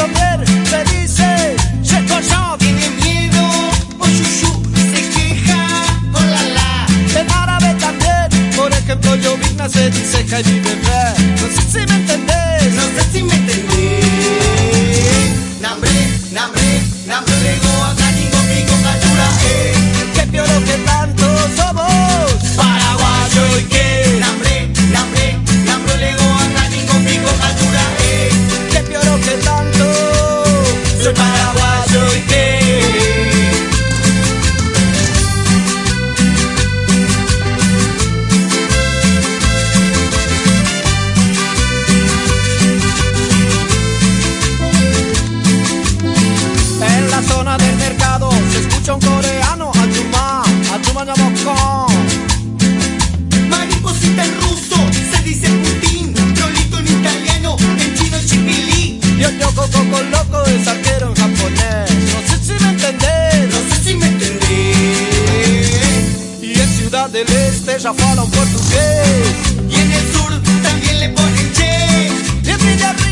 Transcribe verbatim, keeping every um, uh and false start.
llover, se dice Shekoshot. Tiene miedo, Oyuyu se queja, con la la. En árabe también, por ejemplo, llovizna se dice Jaime bebé. No sé si me entendés. No sé si me entendés. Nambre, nambre, nambre, lego acá, ningo, pico, cachura, eh. Qué pioro que tanto somos Paraguayo y qué. Nambre, nambre, nambre, lego acá, ningo, pico, cachura, eh. qué pioro que tanto Soy paraguayo y qué. En la zona del mercado se escucha un coreano, Achuma, Achuma Ñamocón. Mariposita en ruso, se dice Putin. Lolito en italiano, en chino chipilí. Yo yo coco con loco es arquero en japonés. No sé si me entendés. No sé si me entendés. Y en Ciudad del Este ya hablan portugués. Y en el sur también le ponen che. Y en Villarreal